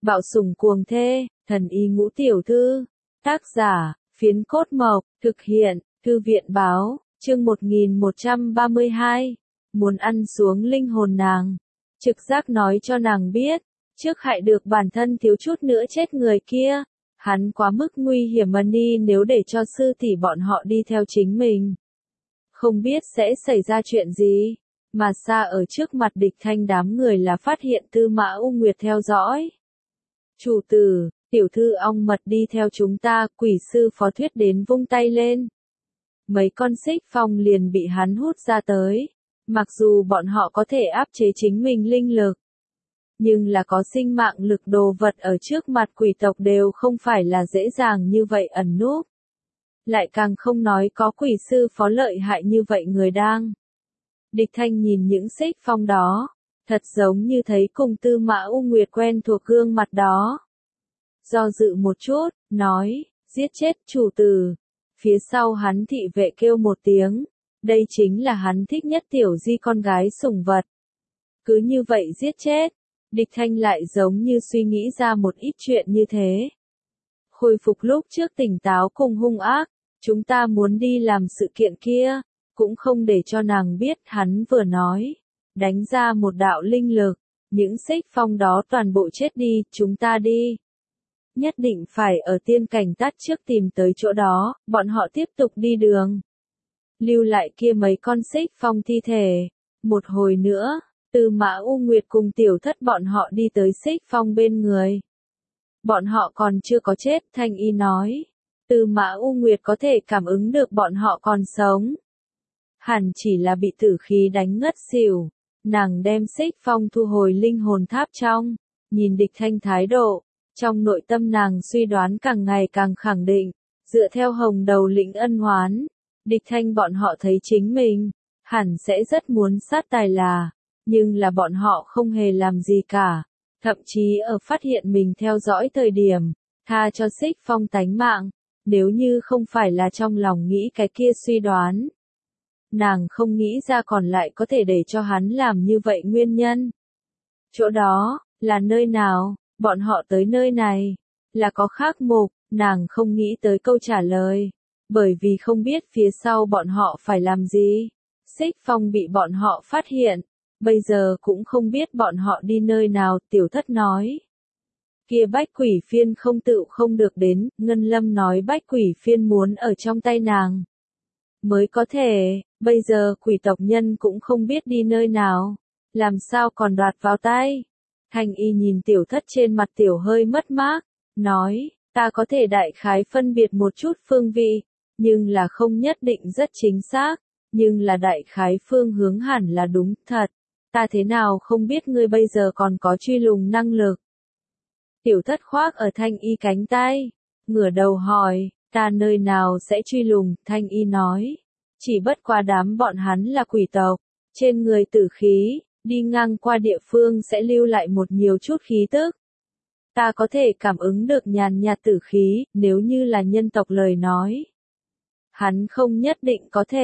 Bạo sủng cuồng thê, thần y ngũ tiểu thư. Tác giả, Phiến Cốt Mộc, thực hiện, Thư viện báo, chương 1132. Muốn ăn xuống linh hồn nàng. Trực giác nói cho nàng biết, trước hại được bản thân thiếu chút nữa chết người kia. Hắn quá mức nguy hiểm Mani nếu để cho sư tỷ bọn họ đi theo chính mình. Không biết sẽ xảy ra chuyện gì, mà xa ở trước mặt Địch Thanh đám người là phát hiện Tư Mã U Nguyệt theo dõi. Chủ tử, tiểu thư ong mật đi theo chúng ta, quỷ sư Phó Thuyết đến vung tay lên. Mấy con xích phong liền bị hắn hút ra tới. Mặc dù bọn họ có thể áp chế chính mình linh lực, nhưng là có sinh mạng lực đồ vật ở trước mặt quỷ tộc đều không phải là dễ dàng như vậy ẩn núp. Lại càng không nói có quỷ sư Phó lợi hại như vậy người đang. Địch Thanh nhìn những xích phong đó, thật giống như thấy cùng Tư Mã U Nguyệt quen thuộc gương mặt đó. Do dự một chút, nói, giết chết chủ tử. Phía sau hắn thị vệ kêu một tiếng, đây chính là hắn thích nhất tiểu di con gái sủng vật. Cứ như vậy giết chết, Địch Thanh lại giống như suy nghĩ ra một ít chuyện như thế. Khôi phục lúc trước tỉnh táo cùng hung ác, chúng ta muốn đi làm sự kiện kia, cũng không để cho nàng biết hắn vừa nói. Đánh ra một đạo linh lực, những xích phong đó toàn bộ chết đi, chúng ta đi. Nhất định phải ở tiên cảnh tát trước tìm tới chỗ đó, bọn họ tiếp tục đi đường. Lưu lại kia mấy con xích phong thi thể. Một hồi nữa, Tư Mã U Nguyệt cùng tiểu thất bọn họ đi tới xích phong bên người. Bọn họ còn chưa có chết, Thanh Y nói. Tư Mã U Nguyệt có thể cảm ứng được bọn họ còn sống. Hẳn chỉ là bị tử khí đánh ngất xỉu. Nàng đem xích phong thu hồi linh hồn tháp trong, nhìn Địch Thanh thái độ. Trong nội tâm nàng suy đoán càng ngày càng khẳng định, dựa theo hồng đầu lĩnh ân oán, Địch Thanh bọn họ thấy chính mình, hẳn sẽ rất muốn sát tài là, nhưng là bọn họ không hề làm gì cả, thậm chí ở phát hiện mình theo dõi thời điểm, tha cho xích phong tánh mạng, nếu như không phải là trong lòng nghĩ cái kia suy đoán. Nàng không nghĩ ra còn lại có thể để cho hắn làm như vậy nguyên nhân. Chỗ đó, là nơi nào? Bọn họ tới nơi này, là có khác mục, nàng không nghĩ tới câu trả lời, bởi vì không biết phía sau bọn họ phải làm gì. Xích phong bị bọn họ phát hiện, bây giờ cũng không biết bọn họ đi nơi nào, tiểu thất nói. Kia bách quỷ phiên không tự không được đến, Ngân Lâm nói bách quỷ phiên muốn ở trong tay nàng. Mới có thể, bây giờ quỷ tộc nhân cũng không biết đi nơi nào, làm sao còn đoạt vào tay. Thanh Y nhìn tiểu thất trên mặt tiểu hơi mất mát, nói, ta có thể đại khái phân biệt một chút phương vị, nhưng là không nhất định rất chính xác, nhưng là đại khái phương hướng hẳn là đúng thật. Ta thế nào không biết ngươi bây giờ còn có truy lùng năng lực. Tiểu thất khoác ở Thanh Y cánh tay, ngửa đầu hỏi, ta nơi nào sẽ truy lùng, Thanh Y nói, chỉ bất qua đám bọn hắn là quỷ tộc, trên người tử khí. Đi ngang qua địa phương sẽ lưu lại một nhiều chút khí tức. Ta có thể cảm ứng được nhàn nhạt tử khí, nếu như là nhân tộc lời nói. Hắn không nhất định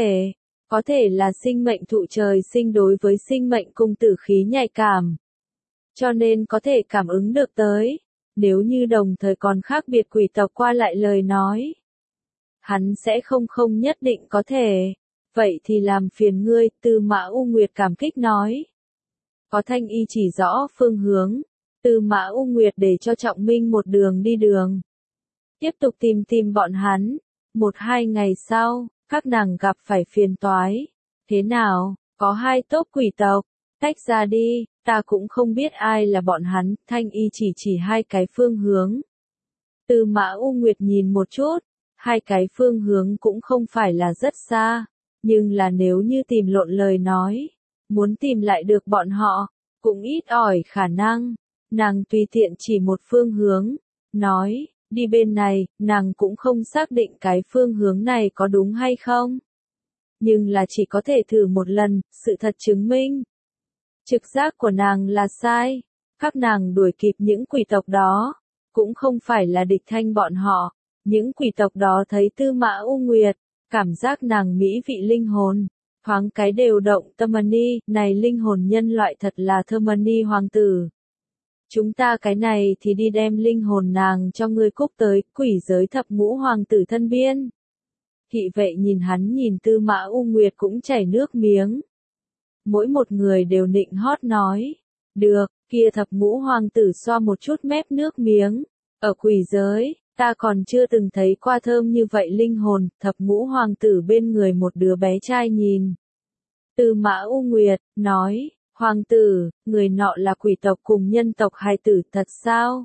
có thể là sinh mệnh thụ trời sinh đối với sinh mệnh cùng tử khí nhạy cảm. Cho nên có thể cảm ứng được tới, nếu như đồng thời còn khác biệt quỷ tộc qua lại lời nói. Hắn sẽ không nhất định có thể. Vậy thì làm phiền ngươi, Tư Mã U Nguyệt cảm kích nói. Có Thanh Y chỉ rõ phương hướng, Tư Mã U Nguyệt để cho Trọng Minh một đường đi đường. Tiếp tục tìm bọn hắn. 1-2 ngày sau, các nàng gặp phải phiền toái. Thế nào, có 2 tốp quỷ tộc, tách ra đi, ta cũng không biết ai là bọn hắn, Thanh Y chỉ 2 cái phương hướng. Tư Mã U Nguyệt nhìn một chút, 2 cái phương hướng cũng không phải là rất xa, nhưng là nếu như tìm lộn lời nói. Muốn tìm lại được bọn họ, cũng ít ỏi khả năng. Nàng tùy tiện chỉ một phương hướng, nói, đi bên này, nàng cũng không xác định cái phương hướng này có đúng hay không. Nhưng là chỉ có thể thử một lần, sự thật chứng minh. Trực giác của nàng là sai, các nàng đuổi kịp những quỷ tộc đó, cũng không phải là Địch Thanh bọn họ. Những quỷ tộc đó thấy Tư Mã U Nguyệt, cảm giác nàng mỹ vị linh hồn. Thoáng cái đều động tâm Mani, này linh hồn nhân loại thật là thơ Mani hoàng tử. chúng ta cái này thì đi đem linh hồn nàng cho ngươi cúc tới quỷ giới thập ngũ hoàng tử thân biên. Thị vệ nhìn hắn nhìn Tư Mã U Nguyệt cũng chảy nước miếng. Mỗi một người đều nịnh hót nói. Được, kia thập ngũ hoàng tử xoa một chút mép nước miếng. Ở quỷ giới, ta còn chưa từng thấy qua thơm như vậy linh hồn. Thập ngũ hoàng tử bên người một đứa bé trai nhìn. Tư Mã U Nguyệt, nói, hoàng tử, người nọ là quỷ tộc cùng nhân tộc hài tử thật sao?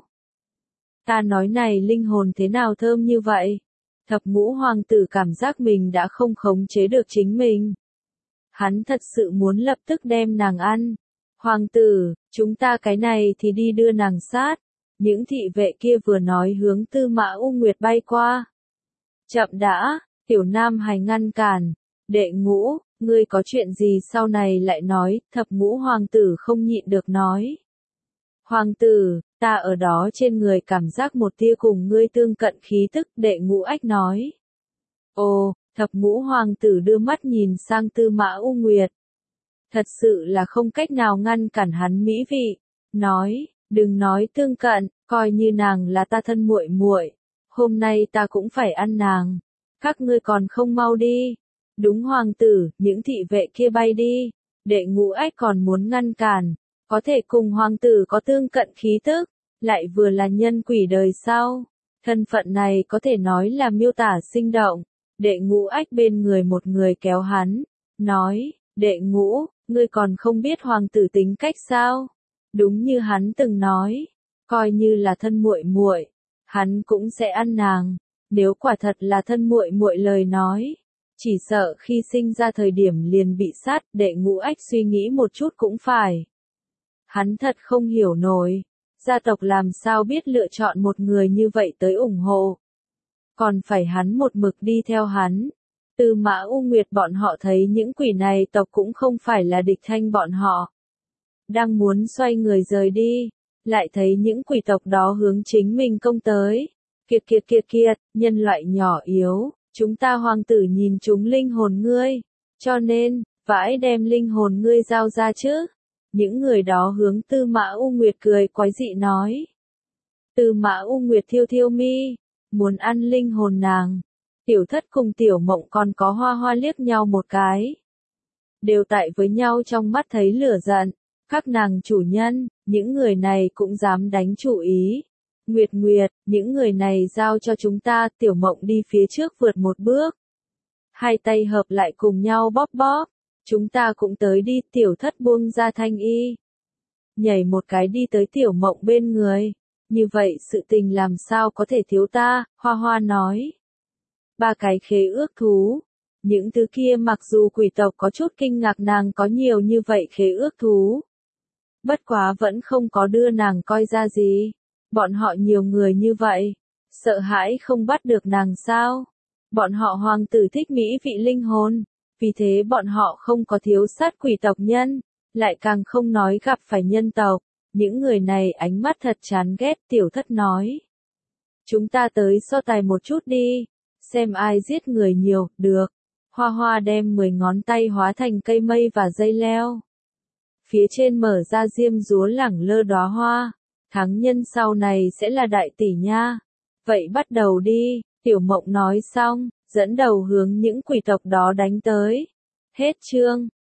Ta nói này linh hồn thế nào thơm như vậy? Thập ngũ hoàng tử cảm giác mình đã không khống chế được chính mình. Hắn thật sự muốn lập tức đem nàng ăn. Hoàng tử, chúng ta cái này thì đi đưa nàng sát. Những thị vệ kia vừa nói hướng Tư Mã U Nguyệt bay qua. Chậm đã, Tiểu Nam Hải ngăn cản. Đệ ngũ, ngươi có chuyện gì sau này lại nói, thập ngũ hoàng tử không nhịn được nói. Hoàng tử, ta ở đó trên người cảm giác một tia cùng ngươi tương cận khí tức, đệ ngũ ách nói. Ồ, thập ngũ hoàng tử đưa mắt nhìn sang Tư Mã U Nguyệt. Thật sự là không cách nào ngăn cản hắn mỹ vị. Nói, đừng nói tương cận, coi như nàng là ta thân muội muội, hôm nay ta cũng phải ăn nàng. Các ngươi còn không mau đi. Đúng hoàng tử, những thị vệ kia bay đi. Đệ ngũ ách còn muốn ngăn cản. Có thể cùng hoàng tử có tương cận khí tức, lại vừa là nhân quỷ đời sau. Thân phận này có thể nói là miêu tả sinh động. Đệ ngũ ách bên người một người kéo hắn, nói, đệ ngũ, ngươi còn không biết hoàng tử tính cách sao? Đúng như hắn từng nói, coi như là thân muội muội, hắn cũng sẽ ăn nàng. Nếu quả thật là thân muội muội lời nói, chỉ sợ khi sinh ra thời điểm liền bị sát. Đệ ngũ ách suy nghĩ một chút cũng phải. Hắn thật không hiểu nổi, gia tộc làm sao biết lựa chọn một người như vậy tới ủng hộ. Còn phải hắn một mực đi theo hắn. Tư Mã U Nguyệt bọn họ thấy những quỷ này tộc cũng không phải là địch thanh bọn họ. Đang muốn xoay người rời đi, lại thấy những quỷ tộc đó hướng chính mình công tới. Kiệt, nhân loại nhỏ yếu, chúng ta hoàng tử nhìn chúng linh hồn ngươi, cho nên, vãi đem linh hồn ngươi giao ra chứ. Những người đó hướng Tư Mã U Nguyệt cười quái dị nói. Tư Mã U Nguyệt thiêu thiêu mi, muốn ăn linh hồn nàng. Tiểu Thất cùng Tiểu Mộng còn có Hoa Hoa liếc nhau một cái. Đều tại với nhau trong mắt thấy lửa giận. Các nàng chủ nhân, những người này cũng dám đánh chủ ý. Nguyệt, những người này giao cho chúng ta. Tiểu Mộng đi phía trước vượt một bước. Hai tay hợp lại cùng nhau bóp bóp. Chúng ta cũng tới đi. Tiểu Thất buông ra thanh y, nhảy một cái đi tới Tiểu Mộng bên người. Như vậy sự tình làm sao có thể thiếu ta, Hoa Hoa nói. 3 cái khế ước thú. Những thứ kia mặc dù quỷ tộc có chút kinh ngạc nàng có nhiều như vậy khế ước thú. Bất quá vẫn không có đưa nàng coi ra gì. Bọn họ nhiều người như vậy, sợ hãi không bắt được nàng sao. Bọn họ hoàng tử thích mỹ vị linh hồn, vì thế bọn họ không có thiếu sát quỷ tộc nhân, lại càng không nói gặp phải nhân tộc. Những người này ánh mắt thật chán ghét. Tiểu Thất nói. Chúng ta tới so tài một chút đi, xem ai giết người nhiều, được. Hoa Hoa đem 10 ngón tay hóa thành cây mây và dây leo. Phía trên mở ra diêm dúa lẳng lơ đóa hoa. Thắng nhân sau này sẽ là đại tỷ nha. Vậy bắt đầu đi, Tiểu Mộng nói xong, dẫn đầu hướng những quỷ tộc đó đánh tới. Hết chương.